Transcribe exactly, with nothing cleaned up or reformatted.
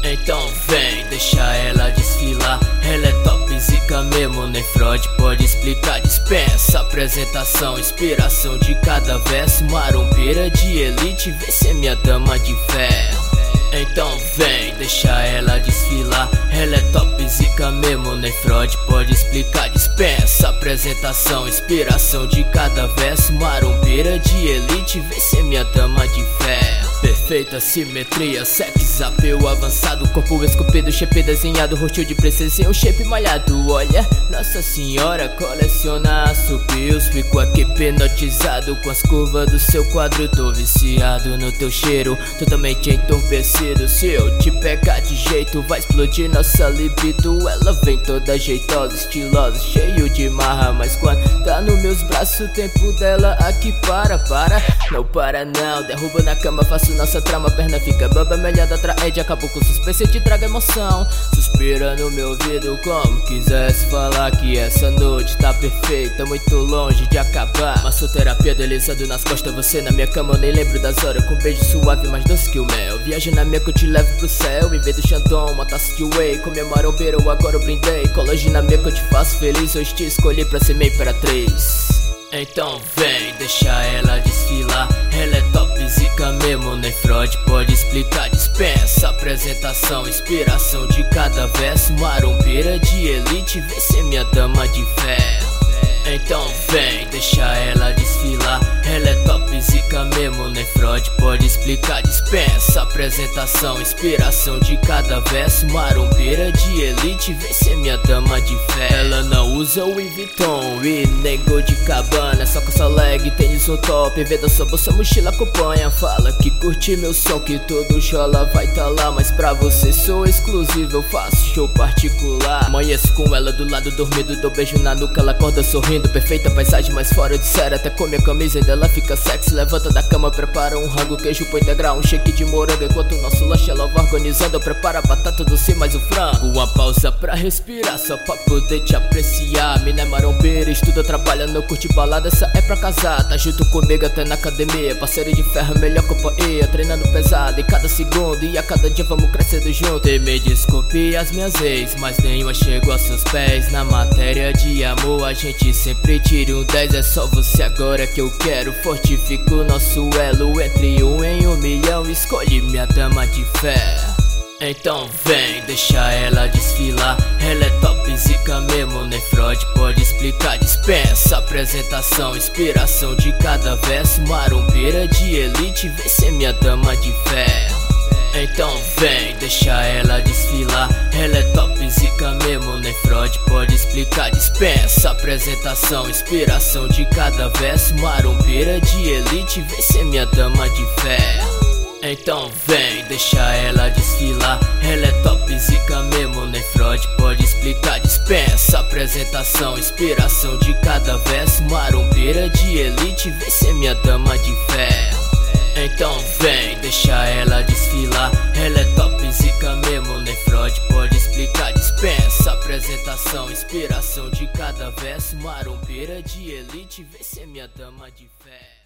Então vem, deixa ela desfilar. Ela é top, zica mesmo, nem Freud pode explicar. Dispensa apresentação, inspiração de cada verso. Marombeira de elite, vê se é minha dama de ferro. Então vem, deixa ela desfilar. Ela é top, zica mesmo, nem Freud pode explicar. Dispensa apresentação, inspiração de cada verso. Marombeira de elite, vê se é minha dama de ferro. Perfeita simetria, sex appeal avançado. Corpo esculpido, shape desenhado, rosto de princesa em um shape malhado. Olha, Nossa Senhora coleciona assobios. Fico aqui hipnotizado com as curvas do seu quadro. Tô viciado no teu cheiro, totalmente entorpecido. Se eu te pegar de jeito, vai explodir nossa libido. Ela vem toda jeitosa, estilosa, cheio de marra. Mas quando tá nos meus braços, o tempo dela aqui para, para. Não para não, derruba na cama, faço nossa trama, perna fica bamba, melhor da traed. Acabou com suspense e te traga emoção. Suspira no meu ouvido como quisesse falar que essa noite tá perfeita, muito longe de acabar. Massoterapia deslizando nas costas, você na minha cama, eu nem lembro das horas. Com um beijo suave, mais doce que o mel. Viagem na minha que eu te levo pro céu. Em vez do Xandão, uma taça de whey. Com minha marombeira, eu agora eu brindei. Colagem na minha que eu te faço feliz. Hoje te escolhi pra ser minha imperatriz. Então vem, deixa ela desfilar. Ela é top, zica mesmo, nem Freud pode explicar. Dispensa apresentação, inspiração de cada verso. Marombeira de elite, vê se é minha dama de ferro. Então vem, deixa ela desfilar. Ela é top, zica mesmo, nem Freud pode explicar. Dispensa apresentação, inspiração de cada verso. Marombeira de elite, vê se é minha dama de ferro. Ela não usa o Louis Vuitton e nem Gold de Cabana. Só com essa leg, tênis no top. Vê da sua bolsa, mochila acompanha. Fala que curte meu som, que todo chola vai tá lá. Mas pra você sou exclusivo, eu faço show particular. Amanheço com ela do lado dormido, dou beijo na nuca, ela acorda sorrindo. Perfeita paisagem, mas fora de série. Até com minha camisa ainda ela fica sexy. Levanta da cama, prepara um rango, queijo pra integrar, um shake de morango. Enquanto o nosso lanche ela vai organizando, eu preparo a batata doce mais o frango. Uma pausa pra respirar, só pra poder te apreciar. Mina é marombeira, estuda, trabalha, não curte balada. Essa é pra casar, tá junto comigo até na academia. Parceiro de ferro, melhor companhia. Treinando pesado em cada segundo, e a cada dia vamos crescendo junto. E me desculpe as minhas ex, mas nenhuma chegou aos seus pés. Na matéria de amor a gente sempre tira um dez. É só você agora que eu quero. Fortifico nosso elo entre um em um milhão. Escolhe minha dama de ferro. Então vem, deixa ela desfilar. Ela é top, zica mesmo, nem Freud pode explicar. Dispensa apresentação, inspiração de cada verso. Marombeira de elite, vê se é minha dama de ferro. Então vem, deixa ela desfilar. Ela é top, zica mesmo, nem Freud pode explicar. Dispensa apresentação, inspiração de cada verso. Marombeira de elite, vê se é minha dama de ferro. Então vem, deixa ela desfilar. Ela é top, zica mesmo, nem Freud pode explicar. Dispensa apresentação, inspiração de cada verso. Marombeira de elite, vê se é minha dama de ferro. Então vem, deixa ela desfilar. Ela é top, zica mesmo, nem Freud pode explicar. Dispensa apresentação, inspiração de cada verso. Marombeira de elite, vê se é minha dama de ferro.